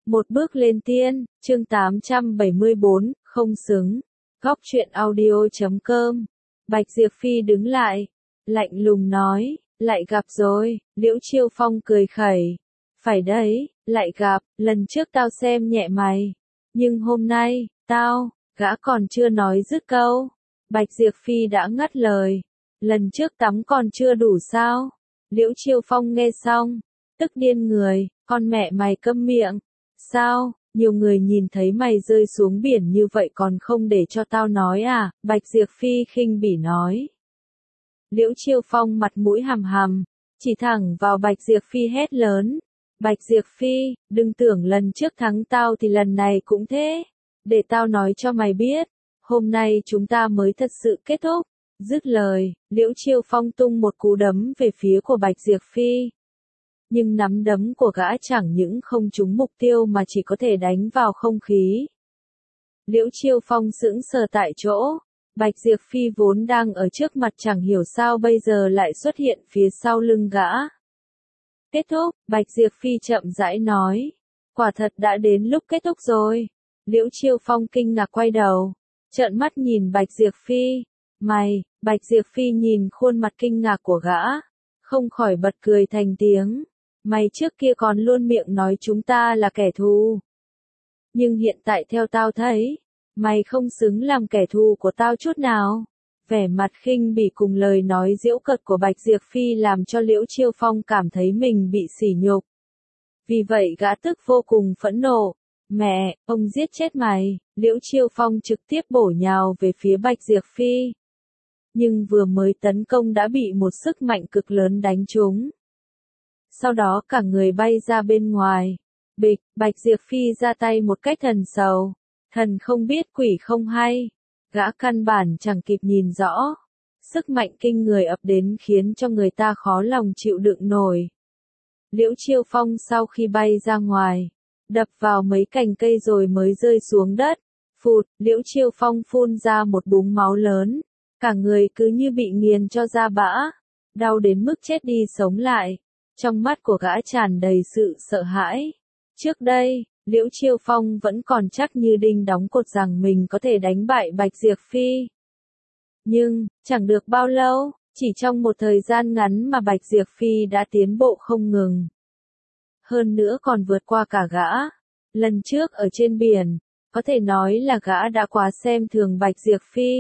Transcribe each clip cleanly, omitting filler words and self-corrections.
Một bước lên tiên, chương 874, không xứng. Góc truyện audio.com. Bạch Diệp Phi đứng lại, lạnh lùng nói, lại gặp rồi. Liễu Chiêu Phong cười khẩy. Phải đấy, lại gặp, lần trước tao xem nhẹ mày. Nhưng hôm nay, gã còn chưa nói dứt câu. Bạch Diệp Phi đã ngắt lời. Lần trước tắm còn chưa đủ sao? Liễu Chiêu Phong nghe xong, tức điên người, con mẹ mày câm miệng. Sao, nhiều người nhìn thấy mày rơi xuống biển như vậy còn không để cho tao nói à? Bạch Diệp Phi khinh bỉ nói. Liễu Chiêu Phong mặt mũi hằm hằm, chỉ thẳng vào Bạch Diệp Phi hét lớn. Bạch Diệp Phi, đừng tưởng lần trước thắng tao thì lần này cũng thế. Để tao nói cho mày biết, hôm nay chúng ta mới thật sự kết thúc. Dứt lời, Liễu Chiêu Phong tung một cú đấm về phía của Bạch Diệp Phi. Nhưng nắm đấm của gã chẳng những không trúng mục tiêu mà chỉ có thể đánh vào không khí. Liễu Chiêu Phong sững sờ tại chỗ, Bạch Diệp Phi vốn đang ở trước mặt chẳng hiểu sao bây giờ lại xuất hiện phía sau lưng gã. Kết thúc, Bạch Diệp Phi chậm rãi nói. Quả thật đã đến lúc kết thúc rồi. Liễu Chiêu Phong kinh ngạc quay đầu, trợn mắt nhìn Bạch Diệp Phi. Mày, Bạch Diệp Phi nhìn khuôn mặt kinh ngạc của gã, không khỏi bật cười thành tiếng. Mày trước kia còn luôn miệng nói chúng ta là kẻ thù. Nhưng hiện tại theo tao thấy, mày không xứng làm kẻ thù của tao chút nào. Vẻ mặt khinh bỉ cùng lời nói giễu cợt của Bạch Diệp Phi làm cho Liễu Chiêu Phong cảm thấy mình bị sỉ nhục. Vì vậy gã tức vô cùng phẫn nộ. Mẹ, ông giết chết mày. Liễu Chiêu Phong trực tiếp bổ nhào về phía Bạch Diệp Phi. Nhưng vừa mới tấn công đã bị một sức mạnh cực lớn đánh trúng. Sau đó cả người bay ra bên ngoài. Bịch, Bạch Diệp Phi ra tay một cách thần sầu. Thần không biết quỷ không hay. Gã căn bản chẳng kịp nhìn rõ. Sức mạnh kinh người ập đến khiến cho người ta khó lòng chịu đựng nổi. Liễu Chiêu Phong sau khi bay ra ngoài, đập vào mấy cành cây rồi mới rơi xuống đất. Phụt, Liễu Chiêu Phong phun ra một búng máu lớn. Cả người cứ như bị nghiền cho ra bã. Đau đến mức chết đi sống lại. Trong mắt của gã tràn đầy sự sợ hãi. Trước đây, Liễu Chiêu Phong vẫn còn chắc như đinh đóng cột rằng mình có thể đánh bại Bạch Diệp Phi. Nhưng, chẳng được bao lâu, chỉ trong một thời gian ngắn mà Bạch Diệp Phi đã tiến bộ không ngừng. Hơn nữa còn vượt qua cả gã. Lần trước ở trên biển, có thể nói là gã đã quá xem thường Bạch Diệp Phi.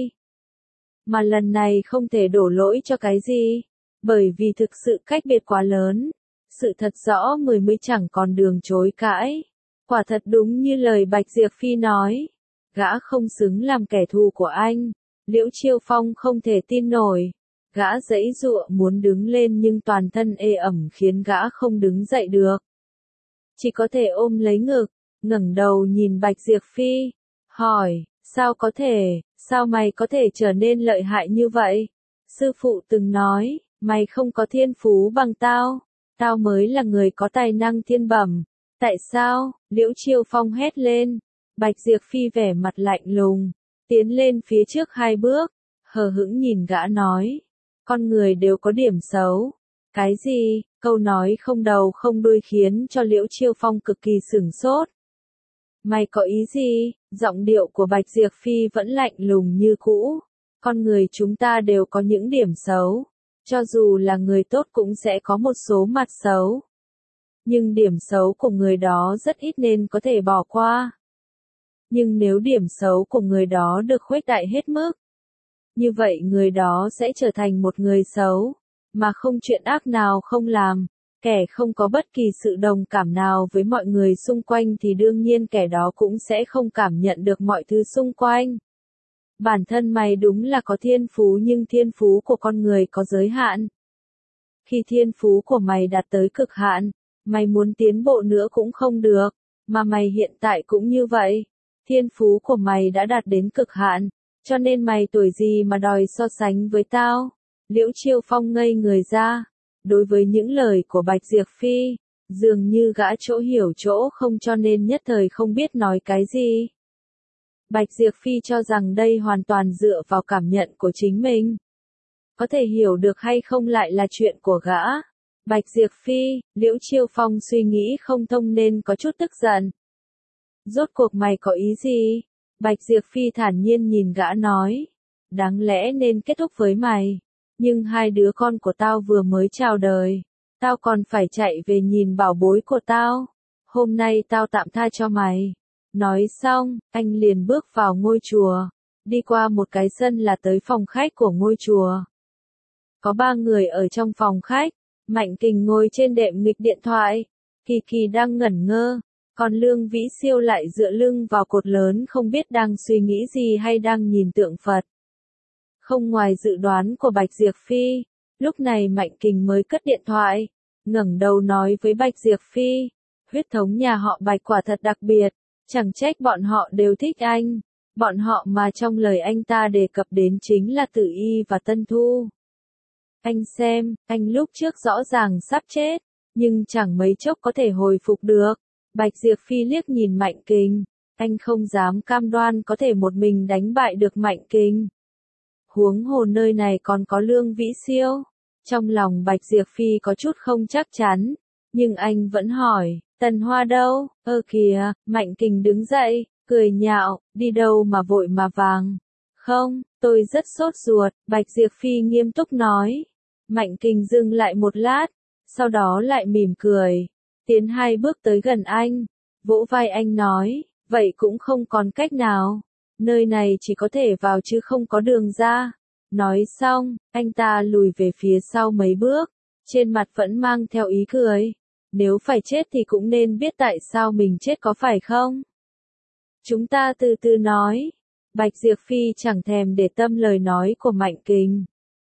Mà lần này không thể đổ lỗi cho cái gì. Bởi vì thực sự cách biệt quá lớn. Sự thật rõ mới chẳng còn đường chối cãi. Quả thật đúng như lời Bạch Diệp Phi nói. Gã không xứng làm kẻ thù của anh. Liễu Chiêu Phong không thể tin nổi. Gã giãy giụa muốn đứng lên nhưng toàn thân ê ẩm khiến gã không đứng dậy được. Chỉ có thể ôm lấy ngực, ngẩng đầu nhìn Bạch Diệp Phi. Hỏi, sao có thể, sao mày có thể trở nên lợi hại như vậy? Sư phụ từng nói, mày không có thiên phú bằng tao. Tao mới là người có tài năng thiên bẩm. Tại sao? Liễu Chiêu Phong hét lên. Bạch Diệp Phi vẻ mặt lạnh lùng, tiến lên phía trước 2 bước, hờ hững nhìn gã nói. Con người đều có điểm xấu. Cái gì? Câu nói không đầu không đuôi khiến cho Liễu Chiêu Phong cực kỳ sửng sốt. Mày có ý gì? Giọng điệu của Bạch Diệp Phi vẫn lạnh lùng như cũ. Con người chúng ta đều có những điểm xấu. Cho dù là người tốt cũng sẽ có một số mặt xấu. Nhưng điểm xấu của người đó rất ít nên có thể bỏ qua. Nhưng nếu điểm xấu của người đó được khuếch đại hết mức, như vậy người đó sẽ trở thành một người xấu, mà không chuyện ác nào không làm. Kẻ không có bất kỳ sự đồng cảm nào với mọi người xung quanh thì đương nhiên kẻ đó cũng sẽ không cảm nhận được mọi thứ xung quanh. Bản thân mày đúng là có thiên phú nhưng thiên phú của con người có giới hạn. Khi thiên phú của mày đạt tới cực hạn, mày muốn tiến bộ nữa cũng không được, mà mày hiện tại cũng như vậy. Thiên phú của mày đã đạt đến cực hạn, cho nên mày tuổi gì mà đòi so sánh với tao? Liễu Chiêu Phong ngây người ra. Đối với những lời của Bạch Diệp Phi, dường như gã chỗ hiểu chỗ không cho nên nhất thời không biết nói cái gì. Bạch Diệp Phi cho rằng đây hoàn toàn dựa vào cảm nhận của chính mình. Có thể hiểu được hay không lại là chuyện của gã. Bạch Diệp Phi, Liễu Chiêu Phong suy nghĩ không thông nên có chút tức giận. Rốt cuộc mày có ý gì? Bạch Diệp Phi thản nhiên nhìn gã nói. Đáng lẽ nên kết thúc với mày. Nhưng hai đứa con của tao vừa mới chào đời. Tao còn phải chạy về nhìn bảo bối của tao. Hôm nay tao tạm tha cho mày. Nói xong, anh liền bước vào ngôi chùa. Đi qua một cái sân là tới phòng khách của ngôi chùa. Có 3 người ở trong phòng khách. Mạnh Kình ngồi trên đệm nghịch điện thoại. Kỳ Kỳ đang ngẩn ngơ. Còn Lương Vĩ Siêu lại dựa lưng vào cột lớn không biết đang suy nghĩ gì hay đang nhìn tượng Phật. Không ngoài dự đoán của Bạch Diệp Phi. Lúc này Mạnh Kình mới cất điện thoại. Ngẩng đầu nói với Bạch Diệp Phi. Huyết thống nhà họ Bạch quả thật đặc biệt. Chẳng trách bọn họ đều thích anh. Bọn họ mà trong lời anh ta đề cập đến chính là Tử Y và Tân Thu. Anh xem, anh lúc trước rõ ràng sắp chết, nhưng chẳng mấy chốc có thể hồi phục được. Bạch Diệp Phi liếc nhìn Mạnh Kình. Anh không dám cam đoan có thể một mình đánh bại được Mạnh Kình. Huống hồ nơi này còn có Lương Vĩ Siêu. Trong lòng Bạch Diệp Phi có chút không chắc chắn. Nhưng anh vẫn hỏi, Tần Hoa đâu? Kìa, Mạnh Kình đứng dậy, cười nhạo, đi đâu mà vội mà vàng. Không, tôi rất sốt ruột, Bạch Diệp Phi nghiêm túc nói. Mạnh Kình dừng lại một lát, sau đó lại mỉm cười. Tiến 2 bước tới gần anh, vỗ vai anh nói, vậy cũng không còn cách nào. Nơi này chỉ có thể vào chứ không có đường ra. Nói xong, anh ta lùi về phía sau mấy bước, trên mặt vẫn mang theo ý cười. Nếu phải chết thì cũng nên biết tại sao mình chết có phải không? Chúng ta từ từ nói. Bạch Diệp Phi chẳng thèm để tâm lời nói của Mạnh Kình.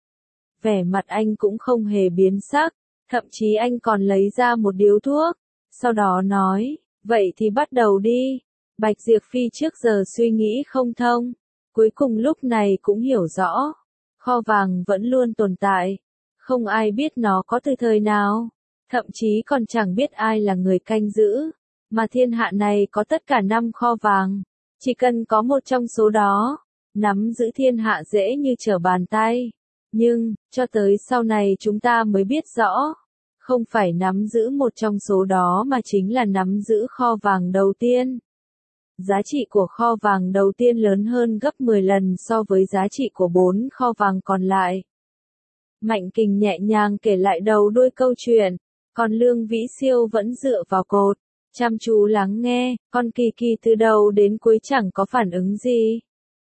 Vẻ mặt anh cũng không hề biến sắc, thậm chí anh còn lấy ra một điếu thuốc, sau đó nói, vậy thì bắt đầu đi. Bạch Diệp Phi trước giờ suy nghĩ không thông, cuối cùng lúc này cũng hiểu rõ. Kho vàng vẫn luôn tồn tại, không ai biết nó có từ thời nào, thậm chí còn chẳng biết ai là người canh giữ, mà thiên hạ này có tất cả 5 kho vàng, chỉ cần có một trong số đó, nắm giữ thiên hạ dễ như trở bàn tay. Nhưng, cho tới sau này chúng ta mới biết rõ, không phải nắm giữ một trong số đó mà chính là nắm giữ kho vàng đầu tiên. Giá trị của kho vàng đầu tiên lớn hơn gấp 10 lần so với giá trị của 4 kho vàng còn lại. Mạnh Kình nhẹ nhàng kể lại đầu đuôi câu chuyện, còn Lương Vĩ Siêu vẫn dựa vào cột, chăm chú lắng nghe, còn Kỳ Kỳ từ đầu đến cuối chẳng có phản ứng gì.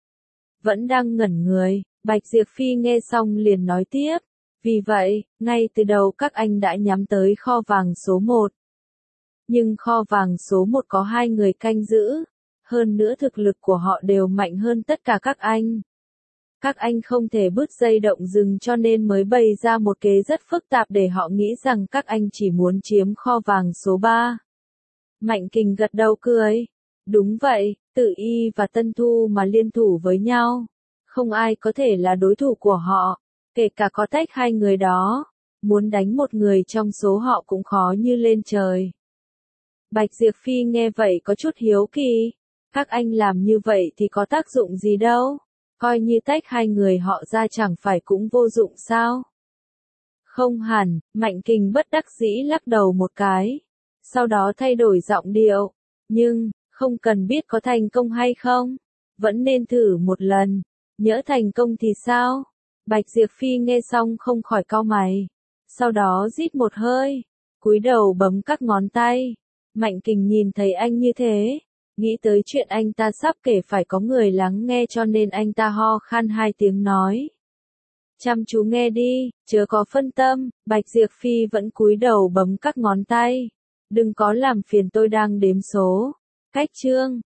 Vẫn đang ngẩn người, Bạch Diệp Phi nghe xong liền nói tiếp, vì vậy, ngay từ đầu các anh đã nhắm tới kho vàng số 1. Nhưng kho vàng số 1 có 2 người canh giữ, hơn nữa thực lực của họ đều mạnh hơn tất cả các anh. Các anh không thể bứt dây động rừng cho nên mới bày ra một kế rất phức tạp để họ nghĩ rằng các anh chỉ muốn chiếm kho vàng số 3. Mạnh Kình gật đầu cười. Đúng vậy, Tử Y và Tân Thu mà liên thủ với nhau. Không ai có thể là đối thủ của họ, kể cả có tách 2 người đó. Muốn đánh một người trong số họ cũng khó như lên trời. Bạch Diệp Phi nghe vậy có chút hiếu kỳ. Các anh làm như vậy thì có tác dụng gì đâu. Coi như tách 2 người họ ra chẳng phải cũng vô dụng sao? Không hẳn, Mạnh Kình bất đắc dĩ lắc đầu một cái. Sau đó thay đổi giọng điệu. Nhưng, không cần biết có thành công hay không. Vẫn nên thử một lần. Nhỡ thành công thì sao? Bạch Diệp Phi nghe xong không khỏi cau mày. Sau đó rít một hơi. Cúi đầu bấm các ngón tay. Mạnh Kình nhìn thấy anh như thế. Nghĩ tới chuyện anh ta sắp kể phải có người lắng nghe cho nên anh ta ho khan 2 tiếng nói. Chăm chú nghe đi, chớ có phân tâm. Bạch Diệp Phi vẫn cúi đầu bấm các ngón tay. Đừng có làm phiền tôi đang đếm số. Cách chương